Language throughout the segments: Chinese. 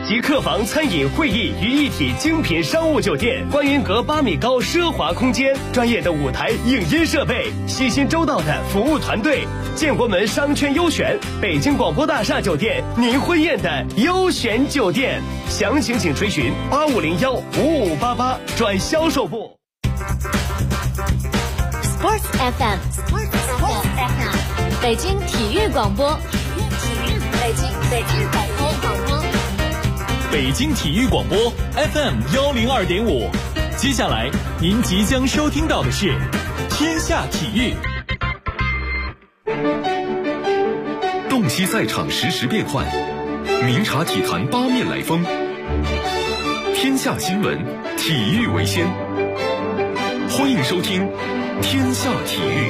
集客房、餐饮、会议于一体精品商务酒店，观云阁8米高奢华空间，专业的舞台影音设备，细心周到的服务团队。建国门商圈优选，北京广播大厦酒店，您婚宴的优选酒店。详情请垂询85015588转销售部。 Sports FM， 北京体育广播， 北京体育广播 FM 102.5。接下来您即将收听到的是天下体育。 洞悉赛场实时变幻，明察体坛八面来风。天下新闻，体育为先。欢迎收听天下体育。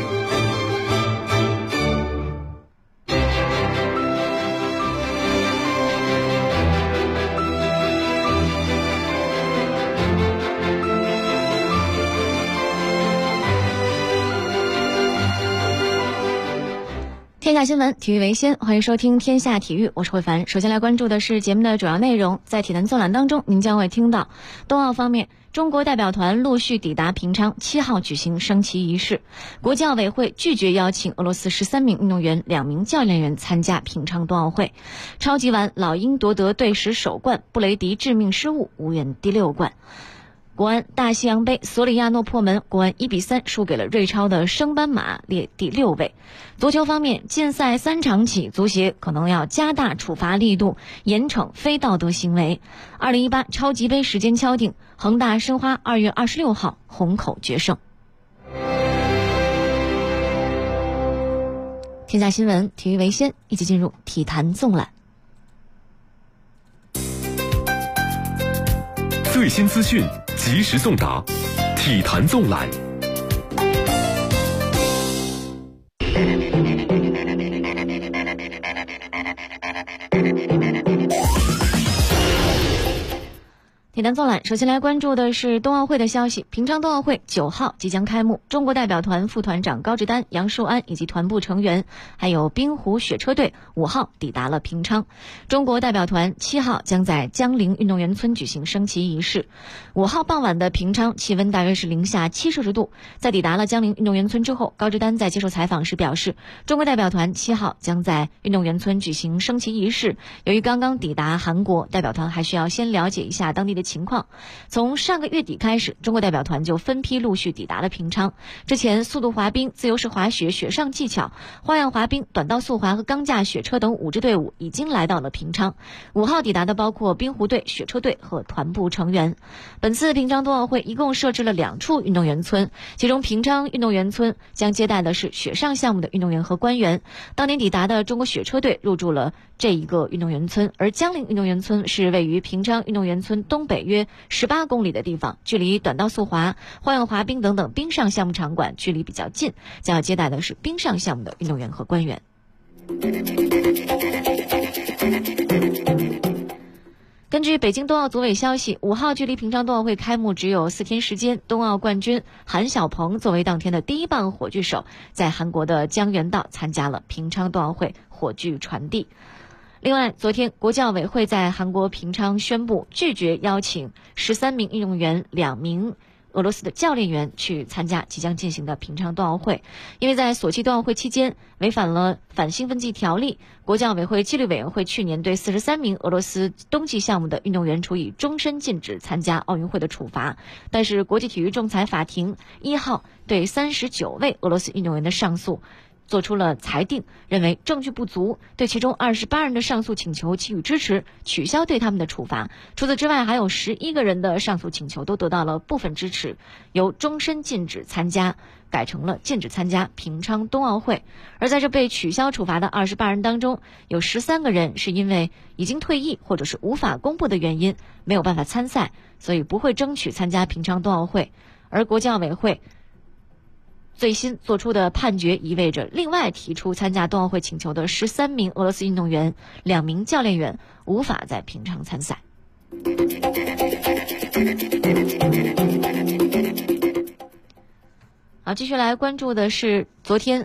天下新闻，体育为先，欢迎收听天下体育，我是慧凡。首先来关注的是节目的主要内容，在体坛纵览当中，您将会听到冬奥方面，中国代表团陆续抵达平昌，7号举行升旗仪式。国际奥委会拒绝邀请俄罗斯13名运动员、2名教练员参加平昌冬奥会。超级碗，老鹰夺得队史首冠，布雷迪致命失误，无缘第6冠。国安大西洋杯，索里亚诺破门，国安1比3输给了瑞超的升班马，列第6位。足球方面，禁赛3场起，足协可能要加大处罚力度，严惩非道德行为。2018超级杯时间敲定，恒大申花2月26号虹口决胜。天下新闻，体育为先，一起进入体坛纵览。 最新资讯，及时送达，体坛纵览。 体坛纵览，首先来关注的是冬奥会的消息。平昌冬奥会9号即将开幕，中国代表团副团长高志丹、杨树安以及团部成员，还有冰壶雪车队5号抵达了平昌。中国代表团7号将在江陵运动员村举行升旗仪式。5号傍晚的平昌气温大约是零下70度。在抵达了江陵运动员村之后，高志丹在接受采访时表示，中国代表团7号将在运动员村举行升旗仪式。由于刚刚抵达韩国，代表团还需要先了解一下当地的情况。从上个月底开始，中国代表团就分批陆续抵达了平昌。之前速度滑冰、自由式滑雪、雪上技巧、花样滑冰、短道速滑和钢架雪车等5支队伍已经来到了平昌。5号抵达的包括冰壶队、雪车队和团部成员。本次平昌冬奥会一共设置了2处运动员村，其中平昌运动员村将接待的是雪上项目的运动员和官员。当年抵达的中国雪车队入驻了这一个运动员村，而江陵运动员村是位于平昌运动员村东北约18公里的地方，距离短道速滑、花样滑冰等等冰上项目场馆距离比较近，将要接待的是冰上项目的运动员和官员。根据北京冬奥组委消息，5号距离平昌冬奥会开幕只有4天时间，冬奥冠军韩晓鹏作为当天的第1棒火炬手，在韩国的江原道参加了平昌冬奥会火炬传递。另外，昨天国际奥委会在韩国平昌宣布拒绝邀请13名运动员、2名俄罗斯的教练员去参加即将进行的平昌冬奥会，因为在索契冬奥会期间违反了反兴奋剂条例。国际奥委会纪律委员会去年对43名俄罗斯冬季项目的运动员处以终身禁止参加奥运会的处罚，但是国际体育仲裁法庭1号对39位俄罗斯运动员的上诉做出了裁定，认为证据不足，对其中28人的上诉请求给予支持，取消对他们的处罚。除此之外，还有11个人的上诉请求都得到了部分支持，由终身禁止参加改成了禁止参加平昌冬奥会。而在这被取消处罚的28人当中，有13个人是因为已经退役或者是无法公布的原因没有办法参赛，所以不会争取参加平昌冬奥会。而国际奥委会最新做出的判决意味着，另外提出参加冬奥会请求的13名俄罗斯运动员、2名教练员无法在平昌参赛。好，继续来关注的是昨天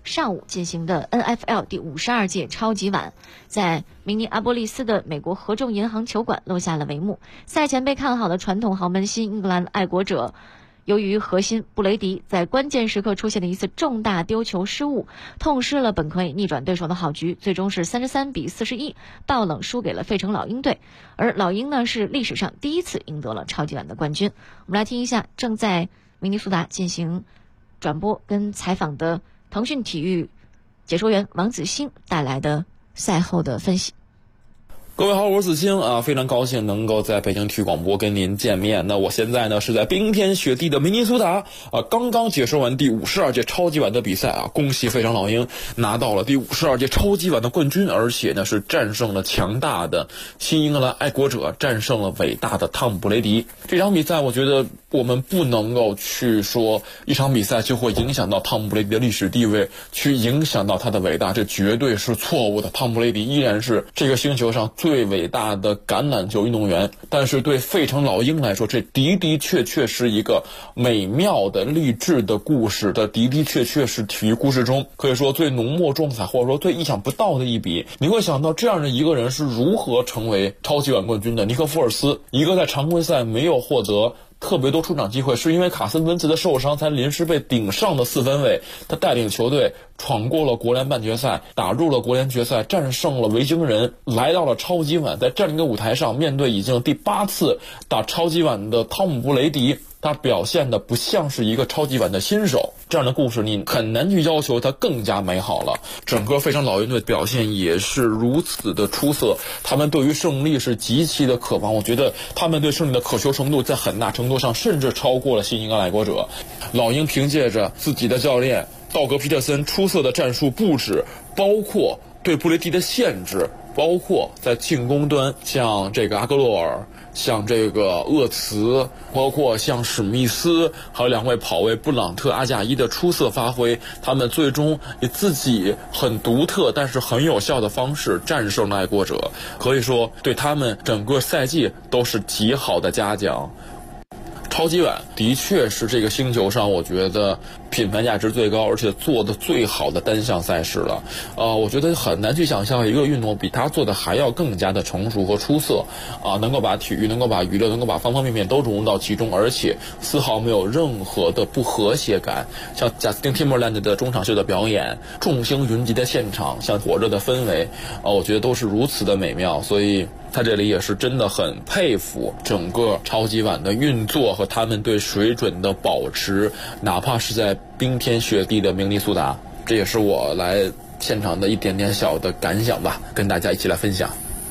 上午进行的 NFL 第52届超级碗，在明尼阿波利斯的美国合众银行球馆落下了帷幕。赛前被看好的传统豪门新英格兰爱国者，由于核心布雷迪在关键时刻出现的一次重大丢球失误，痛失了本可以逆转对手的好局，最终是33-41爆冷输给了费城老鹰队。而老鹰呢，是历史上第一次赢得了超级碗的冠军。我们来听一下正在明尼苏达进行转播跟采访的腾讯体育解说员王子欣带来的赛后的分析。 各位好，我是子清啊，非常高兴能够在北京体育广播跟您见面。那我现在呢是在冰天雪地的明尼苏达啊，刚刚解说完第52届超级碗的比赛啊，恭喜费城老鹰拿到了第52届超级碗的冠军，而且呢是战胜了强大的新英格兰爱国者，战胜了伟大的汤姆布雷迪。这场比赛我觉得我们不能够去说一场比赛就会影响到汤姆布雷迪的历史地位，去影响到他的伟大，这绝对是错误的。汤姆布雷迪依然是这个星球上最伟大的橄榄球运动员，但是对费城老鹰来说，这的的确确是一个美妙的励志的故事，的的确确是体育故事中可以说最浓墨重彩，或者说最意想不到的一笔。你会想到这样的一个人是如何成为超级碗冠军的？尼克福尔斯，一个在常规赛没有获得特别多出场机会，是因为卡森温茨的受伤才临时被顶上的四分卫，他带领球队闯过了国联半决赛，打入了国联决赛，战胜了维京人，来到了超级碗。在这样一个舞台上，面对已经第8次打超级碗的汤姆布雷迪，他表现的不像是一个超级碗的新手。这样的故事你很难去要求它更加美好了。整个费城老鹰队表现也是如此的出色，他们对于胜利是极其的渴望，我觉得他们对胜利的渴求程度在很大程度上甚至超过了新英格兰爱国者。老鹰凭借着自己的教练道格皮特森出色的战术布置，包括对布雷迪的限制，包括在进攻端像这个阿格洛尔，像这个厄茨，包括像史密斯，还有2位跑卫布朗特、阿贾伊的出色发挥，他们最终以自己很独特但是很有效的方式战胜了爱国者，可以说对他们整个赛季都是极好的嘉奖。超级碗的确是这个星球上我觉得品牌价值最高而且做的最好的单项赛事了。我觉得很难去想象一个运动比它做的还要更加的成熟和出色能够把体育，能够把娱乐，能够把方方面面都融入到其中，而且丝毫没有任何的不和谐感。像贾斯汀·蒂莫兰德的中场秀的表演，众星云集的现场，像火热的氛围我觉得都是如此的美妙。所以他这里也是真的很佩服整个超级碗的运作和他们对水准的保持，哪怕是在冰天雪地的明尼苏达。这也是我来现场的一点点小的感想吧，跟大家一起来分享。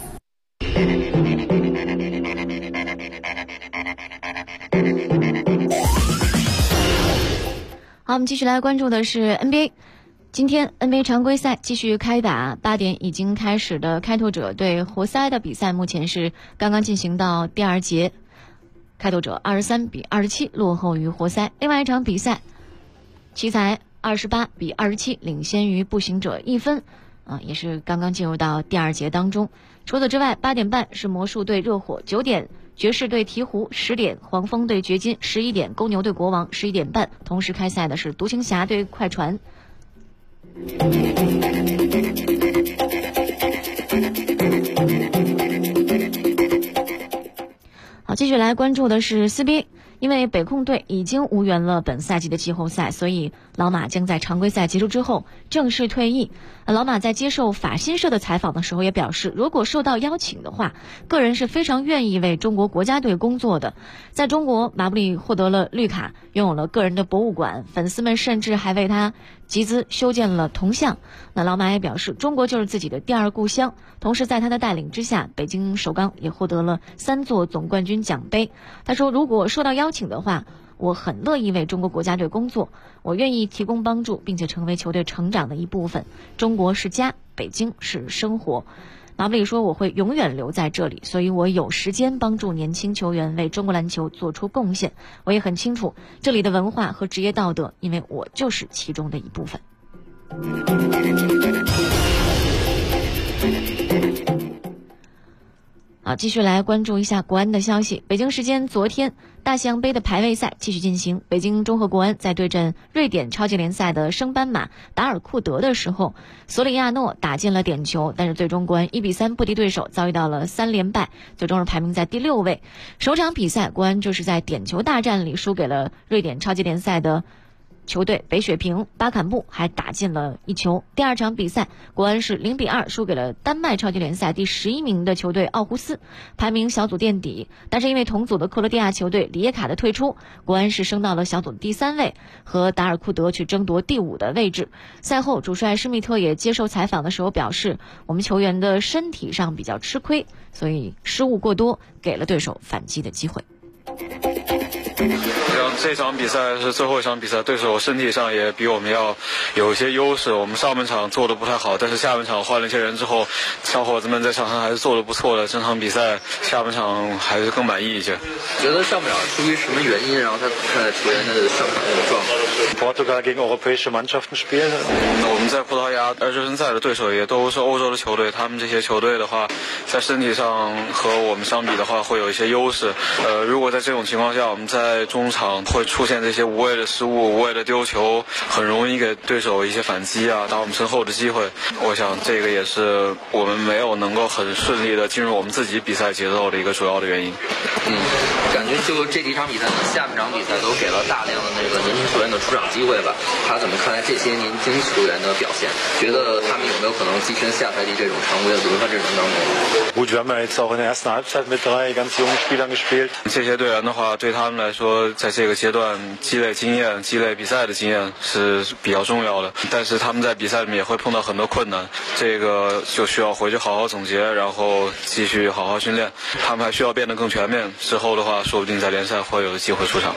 好，我们继续来关注的是 NBA。今天 NBA 常规赛继续开打，8点已经开始的开拓者对活塞的比赛目前是刚刚进行到第2节，开拓者23-27落后于活塞。另外一场比赛，奇才28-27领先于步行者1分，也是刚刚进入到第2节当中。除此之外，8点半是魔术对热火，9点爵士对鹈鹕，10点黄蜂对掘金，11点公牛对国王，11点半同时开赛的是独行侠对快船。好，继续来关注的是 CBA。因为北控队已经无缘了本赛季的季后赛，所以老马将在常规赛结束之后正式退役。老马在接受法新社的采访的时候也表示，如果受到邀请的话，个人是非常愿意为中国国家队工作的。在中国，马布里获得了绿卡，拥有了个人的博物馆，粉丝们甚至还为他集资修建了铜像。那老马也表示，中国就是自己的第2故乡。同时在他的带领之下，北京首钢也获得了3座总冠军奖杯。他说，如果受到邀请的话，我很乐意为中国国家队工作，我愿意提供帮助，并且成为球队成长的一部分。中国是家，北京是生活。马布里说，我会永远留在这里，所以我有时间帮助年轻球员为中国篮球做出贡献。我也很清楚这里的文化和职业道德，因为我就是其中的一部分。 继续来关注一下国安的消息。北京时间昨天，大西洋杯的排位赛继续进行。北京中赫国安在对阵瑞典超级联赛的升班马达尔库德的时候，索里亚诺打进了点球，但是最终国安1-3不敌对手，遭遇到了3连败，最终是排名在第6位。首场比赛，国安就是在点球大战里输给了瑞典超级联赛的球队北雪平，巴坎布还打进了1球。第二场比赛，国安是0-2输给了丹麦超级联赛第11名的球队奥胡斯，排名小组垫底。但是因为同组的克罗地亚球队里耶卡的退出，国安是升到了小组第3位，和达尔库德去争夺第5的位置。赛后，主帅施密特也接受采访的时候表示，我们球员的身体上比较吃亏，所以失误过多，给了对手反击的机会。 这场比赛是最后一场比赛，对手身体上也比我们要有一些优势。我们上半场做的不太好，但是下半场换了一些人之后，小伙子们在场上还是做的不错的。整场比赛下半场还是更满意一些。 觉得上半场出于什么原因，然后他看待球员的上场的状况 ？Portugal gegen europäische Mannschaften spielen。 我们在葡萄牙热身赛的对手也都是欧洲的球队，他们这些球队的话，在身体上和我们相比的话，会有一些优势。如果在这种情况下，我们在中场会出现这些无谓的失误、无谓的丢球，很容易给对手一些反击啊，打我们身后的机会。我想这个也是我们没有能够很顺利的进入我们自己比赛节奏的一个主要的原因。 感觉就这几场比赛，下半场比赛都给了大量的那个年轻球员的出场机会吧？他怎么看待这些年轻球员的表现？觉得他们有没有可能跻身下赛季这种常规的轮换阵容当中 ？Gut, wir haben ja jetzt auch in der ersten Halbzeit mit 3 ganz jungen Spielern gespielt。 这些队员的话，对他们来说，在这个阶段积累经验、积累比赛的经验是比较重要的。但是他们在比赛里面也会碰到很多困难，这个就需要回去好好总结，然后继续好好训练。他们还需要变得更全面，之后的话，说不定在联赛会有机会出场。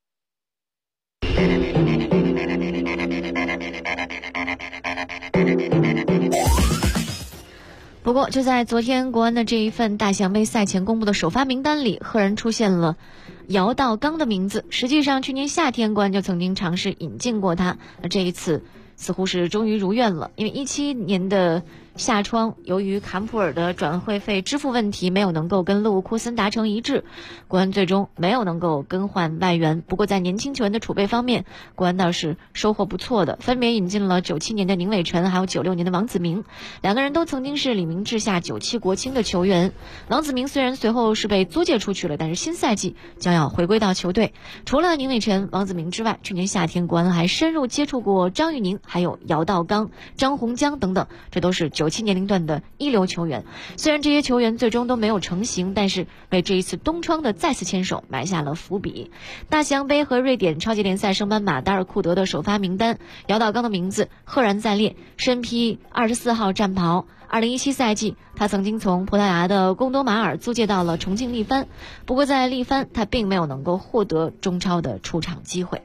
不过，就在昨天国安的这一份大西洋杯赛前公布的首发名单里，赫然出现了姚道刚的名字。实际上，去年夏天国安就曾经尝试引进过他，而这一次似乎是终于如愿了。因为17年的夏窗，由于坎普尔的转会费支付问题没有能够跟勒沃库森达成一致，国安最终没有能够更换外援。不过在年轻球员的储备方面，国安倒是收获不错的，分别引进了97年的宁伟晨还有96年的王子明，两个人都曾经是李明治下97国青的球员。王子明虽然随后是被租借出去了，但是新赛季将要回归到球队。除了宁伟晨、王子明之外，去年夏天国安还深入接触过张玉宁还有姚道刚、张洪江等等，这都是97年龄段的一流球员。虽然这些球员最终都没有成型，但是为这一次冬窗的再次牵手埋下了伏笔。大西洋杯和瑞典超级联赛升班马达尔库德的首发名单，姚道刚的名字赫然在列，身披24号战袍。2017赛季，他曾经从葡萄牙的贡多马尔租借到了重庆力帆，不过在力帆他并没有能够获得中超的出场机会。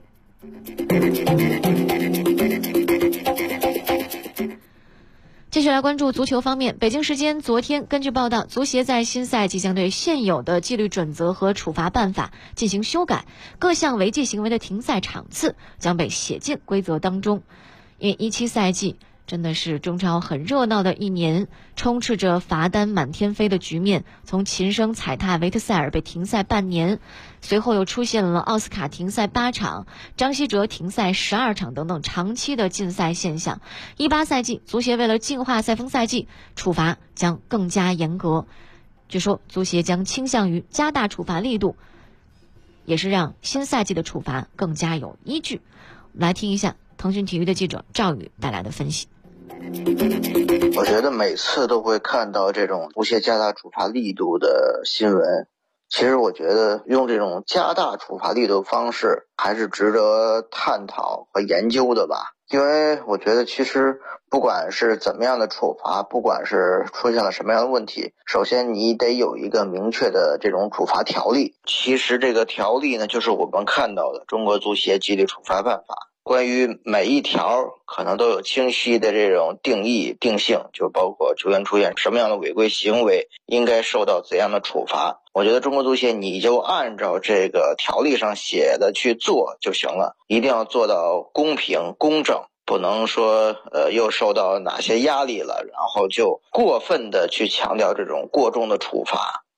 接下来关注足球方面，北京时间昨天，根据报道，足协在新赛季将对现有的纪律准则和处罚办法进行修改，各项违纪行为的停赛场次将被写进规则当中。因为17赛季真的是中超很热闹的一年，充斥着罚单满天飞的局面，从琴声踩踏维特塞尔被停赛半年，随后又出现了奥斯卡停赛8场，张稀哲停赛12场等等长期的禁赛现象。18赛季，足协为了净化赛风赛季，处罚将更加严格。据说足协将倾向于加大处罚力度，也是让新赛季的处罚更加有依据。我们来听一下腾讯体育的记者赵宇带来的分析。 我觉得每次都会看到这种足协加大处罚力度的新闻，其实我觉得用这种加大处罚力度的方式还是值得探讨和研究的吧。因为我觉得其实不管是怎么样的处罚，不管是出现了什么样的问题，首先你得有一个明确的这种处罚条例。其实这个条例呢，就是我们看到的中国足协纪律处罚办法，关于每一条可能都有清晰的这种定义定性，就包括球员出现什么样的违规行为应该受到怎样的处罚。我觉得中国足协你就按照这个条例上写的去做就行了，一定要做到公平公正，不能说又受到哪些压力了，然后就过分的去强调这种过重的处罚。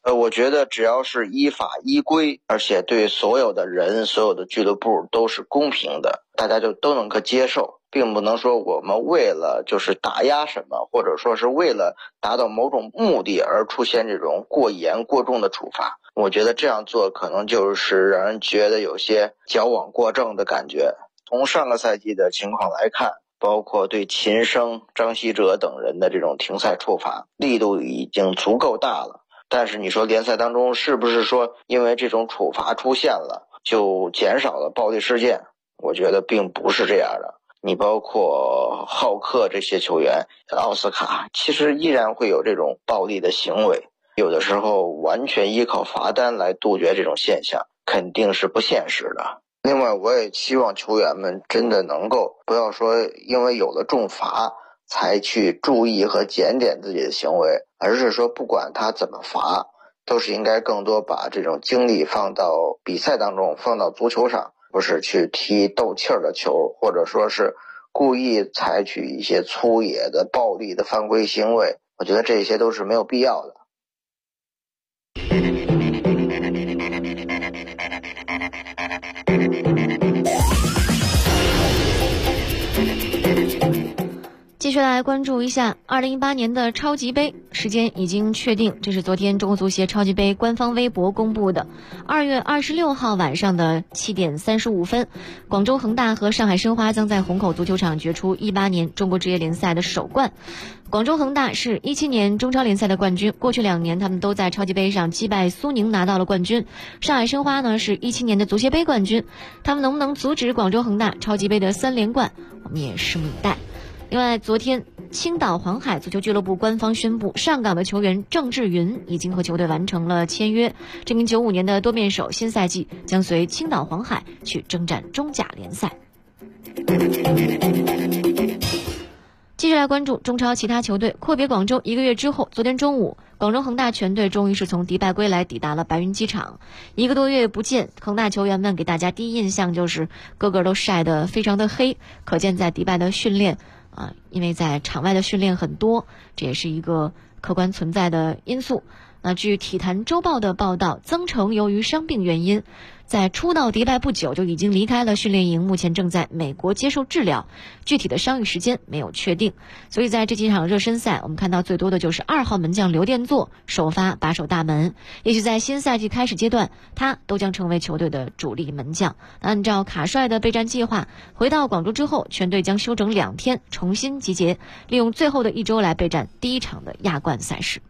我觉得只要是依法依规，而且对所有的人、所有的俱乐部都是公平的，大家就都能够接受，并不能说我们为了就是打压什么，或者说是为了达到某种目的而出现这种过严过重的处罚。我觉得这样做可能就是让人觉得有些矫枉过正的感觉。从上个赛季的情况来看，包括对秦升、张稀哲等人的这种停赛处罚力度已经足够大了，但是你说联赛当中是不是说因为这种处罚出现了就减少了暴力事件？我觉得并不是这样的。你包括浩克这些球员，奥斯卡其实依然会有这种暴力的行为，有的时候完全依靠罚单来杜绝这种现象肯定是不现实的。另外我也希望球员们真的能够不要说因为有了重罚才去注意和检点自己的行为，而是说不管他怎么罚，都是应该更多把这种精力放到比赛当中，放到足球上，不是去踢斗气儿的球，或者说是故意采取一些粗野的暴力的犯规行为。我觉得这些都是没有必要的。 继续来关注一下2018年的超级杯，时间已经确定，这是昨天中国足协超级杯官方微博公布的。2月26号晚上的7点35分，广州恒大和上海申花将在虹口足球场决出18年中国职业联赛的首冠。广州恒大是17年中超联赛的冠军，过去2年他们都在超级杯上击败苏宁拿到了冠军。上海申花呢是17年的足协杯冠军，他们能不能阻止广州恒大超级杯的3连冠，我们也拭目以待。另外，昨天青岛黄海足球俱乐部官方宣布，上港的球员郑智云已经和球队完成了签约。这名95年的多面手新赛季将随青岛黄海去征战中甲联赛。继续来关注中超其他球队。阔别广州1个月之后，昨天中午，广州恒大全队终于是从迪拜归来，抵达了白云机场。1个多月不见，恒大球员们给大家第一印象就是个个都晒得非常的黑，可见在迪拜的训练因为在场外的训练很多，这也是一个客观存在的因素。那据体坛周报的报道，曾诚由于伤病原因，在初到迪拜不久就已经离开了训练营，目前正在美国接受治疗，具体的伤愈时间没有确定。所以在这几场热身赛，我们看到最多的就是2号门将刘殿座首发把守大门，也许在新赛季开始阶段，他都将成为球队的主力门将。按照卡帅的备战计划，回到广州之后，全队将休整2天，重新集结，利用最后的1周来备战第1场的亚冠赛事。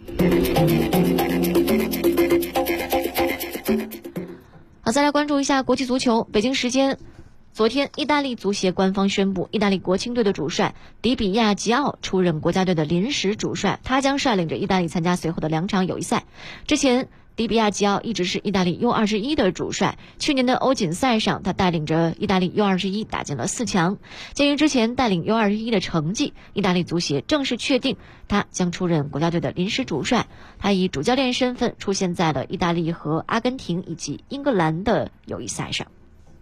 好，再来关注一下国际足球。北京时间昨天，意大利足协官方宣布，意大利国青队的主帅迪比亚吉奥出任国家队的临时主帅，他将率领着意大利参加随后的2场友谊赛。之前迪比亚吉奥一直是意大利 U21 的主帅，去年的欧锦赛上，他带领着意大利 U21 打进了4强。鉴于之前带领 U21 的成绩，意大利足协正式确定他将出任国家队的临时主帅。他以主教练身份出现在了意大利和阿根廷以及英格兰的友谊赛上。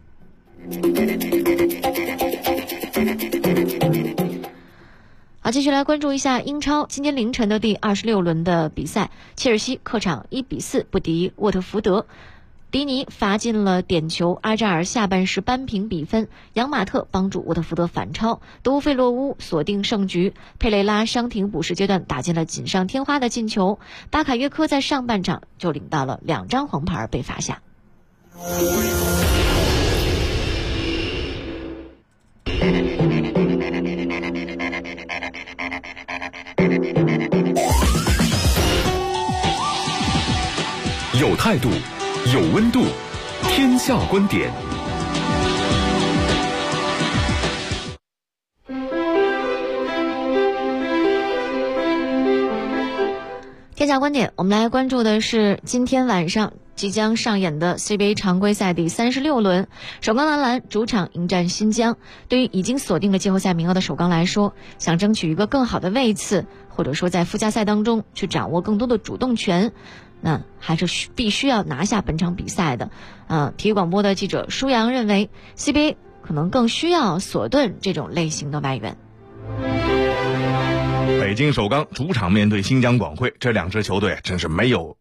好，继续来关注一下英超今天凌晨的第26轮的比赛，切尔西客场1比4不敌沃特福德，迪尼罚进了点球，阿扎尔下半时扳平比分，扬马特帮助沃特福德反超，德乌费洛乌锁定胜局，佩雷拉伤停补时阶段打进了锦上添花的进球，巴卡约科在上半场就领到了2张黄牌被罚下。 有态度，有温度，天下观点。 天下观点，我们来关注的是今天晚上即将上演的 CBA 常规赛第36轮，首钢男篮主场迎战新疆。对于已经锁定了季后赛名额的首钢来说，想争取一个更好的位次，或者说在附加赛当中去掌握更多的主动权，那还是必须要拿下本场比赛的。体育广播的记者舒阳认为 CBA 可能更需要索顿这种类型的外援。 北京首钢主场面对新疆广汇，这2支球队真是没有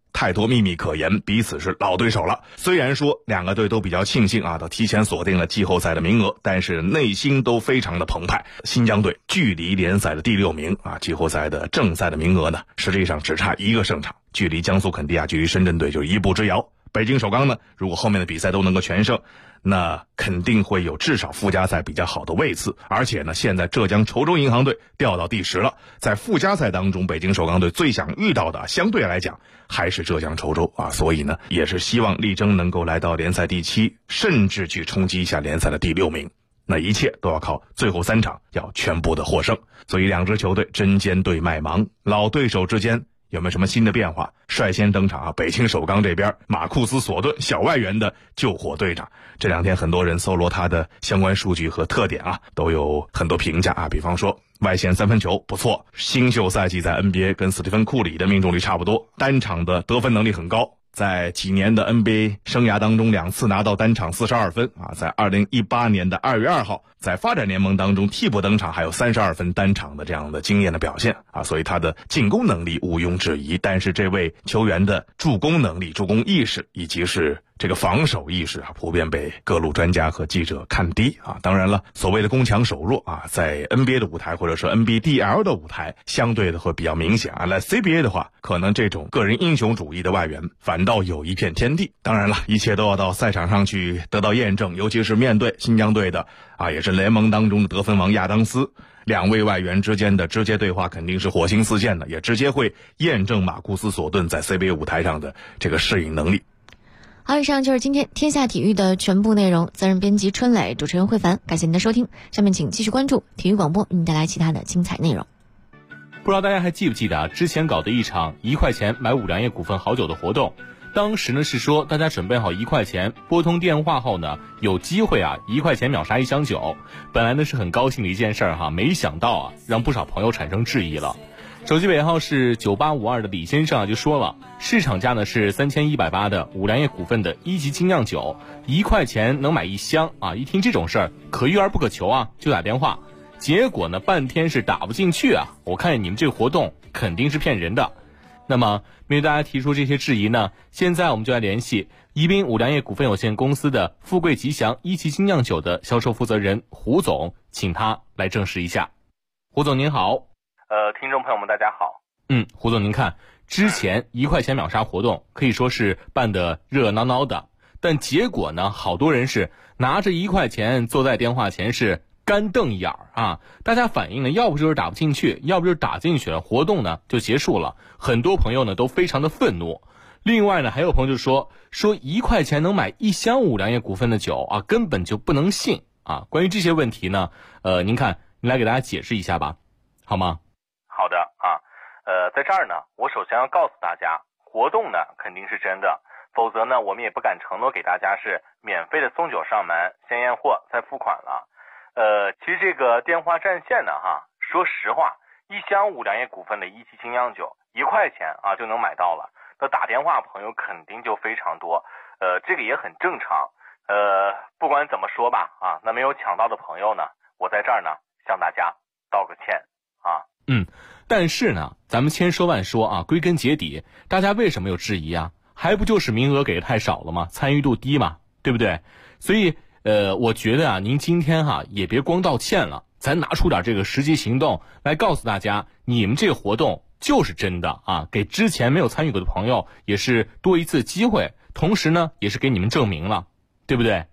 太多秘密可言，彼此是老对手了。虽然说两个队都比较庆幸都提前锁定了季后赛的名额，但是内心都非常的澎湃。新疆队距离联赛的第6名季后赛的正赛的名额呢，实际上只差1个胜场，距离江苏肯迪亚、距离深圳队就一步之遥。北京首钢呢，如果后面的比赛都能够全胜，那肯定会有至少附加赛比较好的位次。而且呢，现在浙江稠州银行队掉到第10了，在附加赛当中，北京首钢队最想遇到的相对来讲还是浙江稠州所以呢，也是希望力争能够来到联赛第7，甚至去冲击一下联赛的第6名。那一切都要靠最后3场要全部的获胜。所以两支球队针尖对麦芒，老对手之间有没有什么新的变化？率先登场北京首钢这边马库斯·索顿，小外援的救火队长。这2天很多人搜罗他的相关数据和特点都有很多评价比方说外线3分球不错，新秀赛季在 NBA 跟斯蒂芬·库里的命中率差不多，单场的得分能力很高，在几年的 NBA 生涯当中2次拿到单场42分在2018年的2月2号在发展联盟当中替补登场，还有32分单场的这样的惊艳的表现所以他的进攻能力毋庸置疑。但是这位球员的助攻能力、助攻意识以及是这个防守意识普遍被各路专家和记者看低当然了，所谓的攻强守弱在 NBA 的舞台或者说 NBDL 的舞台相对的会比较明显来 CBA 的话，可能这种个人英雄主义的外援反倒有一片天地。当然了，一切都要到赛场上去得到验证，尤其是面对新疆队的也是联盟当中的得分王亚当斯，2位外援之间的直接对话肯定是火星四溅的，也直接会验证马库斯·索顿在 CBA 舞台上的这个适应能力。 好，以上就是今天天下体育的全部内容。责任编辑春磊，主持人慧凡，感谢您的收听。下面请继续关注体育广播，为您带来其他的精彩内容。 不知道大家还记不记得之前搞的一场1块钱买五粮液股份好酒的活动，当时呢是说大家准备好1块钱，拨通电话后呢有机会1块钱秒杀1箱酒。本来呢是很高兴的一件事没想到让不少朋友产生质疑了。手机尾号是9852的李先生就说了，市场价呢是3180的五粮液股份的1级精酿酒，1块钱能买1箱一听这种事儿可遇而不可求就打电话，结果呢半天是打不进去我看你们这个活动肯定是骗人的。那么面对大家提出这些质疑呢，现在我们就来联系宜宾五粮液股份有限公司的富贵吉祥1级精酿酒的销售负责人胡总，请他来证实一下。胡总您好。 听众朋友们大家好。 胡总您看，之前1块钱秒杀活动可以说是办得热热闹闹的，但结果呢好多人是拿着1块钱坐在电话前是干瞪眼大家反映呢要不就是打不进去，要不就是打进去了，活动呢就结束了。很多朋友呢都非常的愤怒。另外呢还有朋友就说1块钱能买1箱五粮液股份的酒根本就不能信关于这些问题呢您来给大家解释一下吧，好吗？ 好的在这儿呢我首先要告诉大家，活动呢肯定是真的，否则呢我们也不敢承诺给大家是免费的送酒上门，先验货再付款了。其实这个电话占线呢说实话，1箱五粮液股份的1级精酿酒1块钱就能买到了，那打电话朋友肯定就非常多，这个也很正常。不管怎么说吧那没有抢到的朋友呢，我在这儿呢向大家道个歉但是呢咱们千说万说归根结底大家为什么有质疑还不就是名额给的太少了吗？参与度低嘛，对不对？所以我觉得您今天也别光道歉了，咱拿出点这个实际行动来告诉大家，你们这个活动就是真的给之前没有参与过的朋友也是多一次机会，同时呢也是给你们证明了，对不对？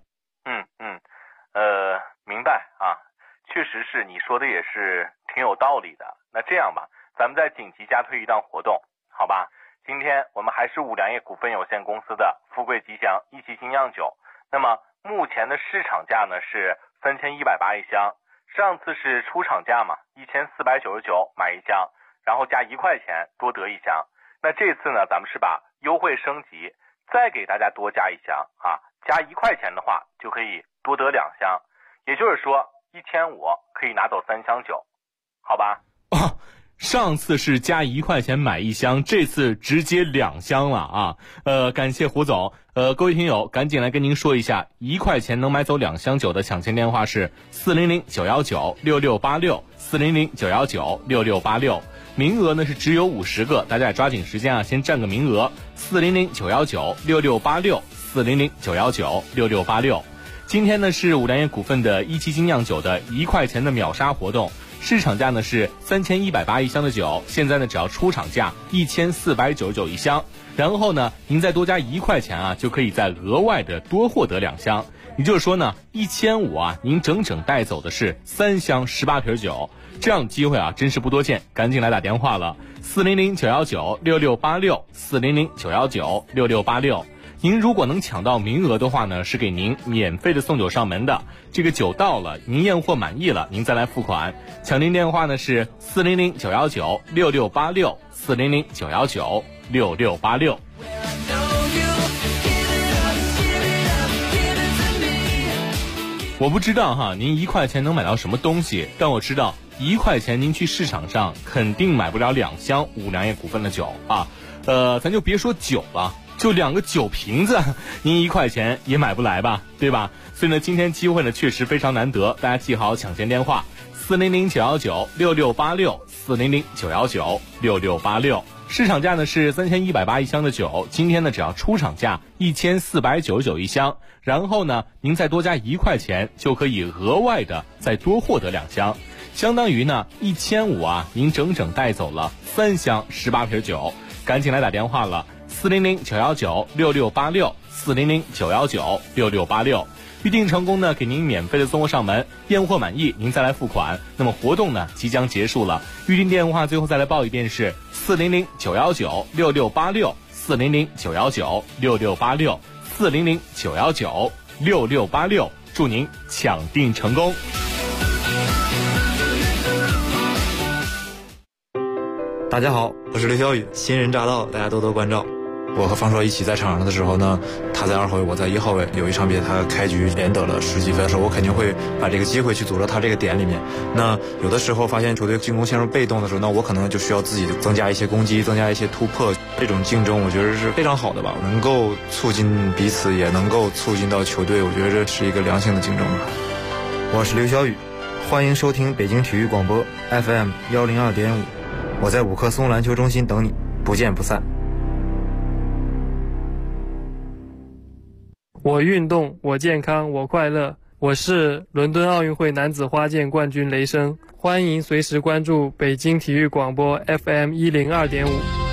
明白确实是你说的也是挺有道理的。那这样吧，咱们再紧急加推一档活动，好吧？今天我们还是五粮液股份有限公司的富贵吉祥1级精酿酒，那么目前的市场价呢是3180一箱，上次是出厂价嘛，1499买1箱，然后加1块钱多得1箱。那这次呢咱们是把优惠升级，再给大家多加1箱加1块钱的话就可以多得2箱，也就是说1500可以拿走3箱酒，好吧？ 上次是加1块钱买1箱，这次直接2箱了感谢胡总。各位听友赶紧来跟您说一下，1块钱能买走2箱酒的抢签电话是400-919-6686，400-919-6686。 名额呢是只有50个，大家也抓紧时间啊，先占个名额。400-919-6686，400-919-6686。今天呢是五粮液股份的一期精酿酒的1块钱的秒杀活动，市场价呢是3180一箱的酒，现在呢只要出厂价1499一箱，然后呢您再多加1块钱啊，就可以再额外的多获得2箱。也就是说呢，1500啊，您整整带走的是3箱18瓶酒，这样的机会啊，真是不多见，赶紧来打电话了，400-919-6686，400-919-6686。您如果能抢到名额的话呢，是给您免费的送酒上门的。这个酒到了，您验货满意了，您再来付款。抢订电话呢是400-919-6686，400-919-6686。我不知道哈，您1块钱能买到什么东西，但我知道1块钱您去市场上肯定买不了2箱五粮液股份的酒啊。咱就别说酒了，就2个酒瓶子，您1块钱也买不来吧，对吧？所以呢，今天机会呢确实非常难得，大家记好抢先电话：400-919-6686，400-919-6686。市场价呢是3180一箱的酒，今天呢只要出厂价1499一箱，然后呢您再多加1块钱，就可以额外的再多获得2箱，相当于呢1500啊，您整整带走了3箱18瓶酒，赶紧来打电话了，400-919-6686，400-919-6686。预定成功呢，给您免费的送货上门，验货满意您再来付款。那么活动呢即将结束了，预定电话最后再来报一遍是400-919-6686，400-919-6686，400-919-6686，祝您抢订成功。 大家好，我是刘小雨，新人乍到，大家多多关照。我和方硕一起在场上的时候呢，他在2号位，我在1号位。有一场比赛他开局连得了10几分的时候，我肯定会把这个机会去组到他这个点里面。那有的时候发现球队进攻陷入被动的时候，那我可能就需要自己增加一些攻击，增加一些突破。这种竞争我觉得是非常好的吧，能够促进彼此，也能够促进到球队，我觉得这是一个良性的竞争吧。 我是刘小雨，欢迎收听北京体育广播 FM 102.5，我在5棵松篮球中心等你，不见不散。 我运动，我健康，我快乐。我是伦敦奥运会男子花剑冠军雷声，欢迎随时关注北京体育广播 FM 102.5。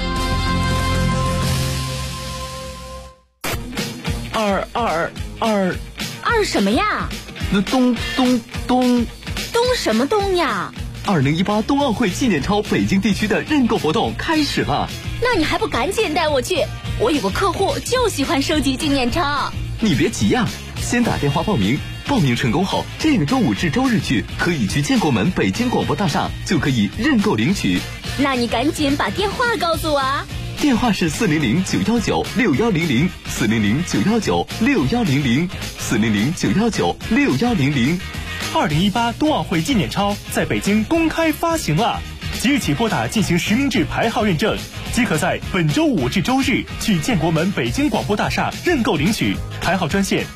二什么呀？ 那东什么东呀 ？2018冬奥会纪念钞北京地区的认购活动开始了。 那你还不赶紧带我去？我有个客户就喜欢收集纪念钞。 你别急呀，先打电话报名，报名成功后，这个周五至周日去，可以去建国门北京广播大厦，就可以认购领取。 那你赶紧把电话告诉我啊！ 电话是400-919-6100，400-919-6100，400-919-6100。 2018冬奥会纪念钞在北京公开发行了，即日起拨打进行实名制排号认证，即可在本周五至周日去建国门北京广播大厦认购领取。排号专线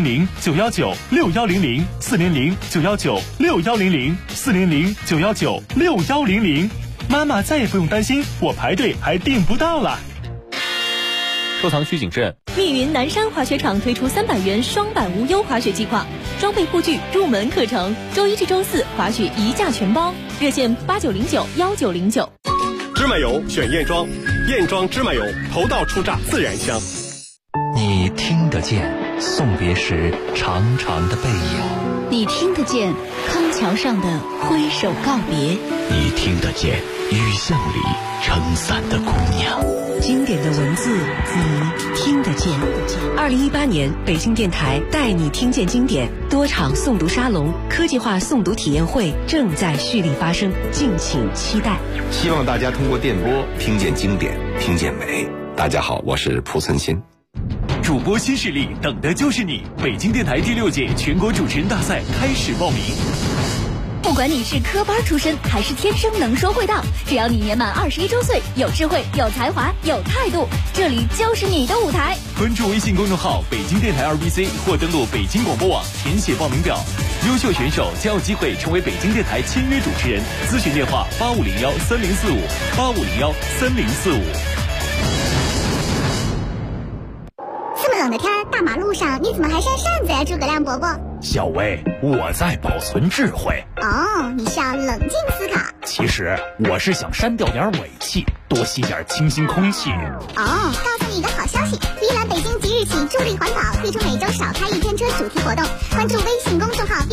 400-919-6100，400-919-6100，400-919-6100。妈妈再也不用担心我排队还订不到了。 收藏需谨慎。 密云南山滑雪场推出300元双板无忧滑雪计划，装备护具、入门课程，周1至周4滑雪一价全包，热线8909-1909。 芝麻油选燕庄，燕庄芝麻油头道出榨自然香。 你听得见送别时长长的背影， 你听得见康桥上的挥手告别， 你听得见雨巷里撑伞的姑娘。 经典的文字你听得见。 2018年北京电台带你听见经典多场诵读沙龙、科技化诵读体验会正在蓄力发生，敬请期待。 希望大家通过电波听见经典，听见美。大家好，我是蒲存昕。 主播新势力，等的就是你！北京电台第6届全国主持人大赛开始报名。 不管你是科班出身还是天生能说会道，只要你年满21周岁，有智慧、有才华、有态度，这里就是你的舞台。 关注微信公众号北京电台2BC 或登录北京广播网填写报名表，优秀选手将有机会成为北京电台签约主持人。咨询电话8501304585013045。 这么冷的天，大马路上你怎么还扇扇子呀，诸葛亮伯伯？ 小薇，我在保存智慧。 哦，你是要冷静思考。 其实我是想删掉点尾气，多吸点清新空气。 哦，告诉你一个好消息，依兰北京即日起助力环保，推出每周少开1天车主题活动，关注微信公众号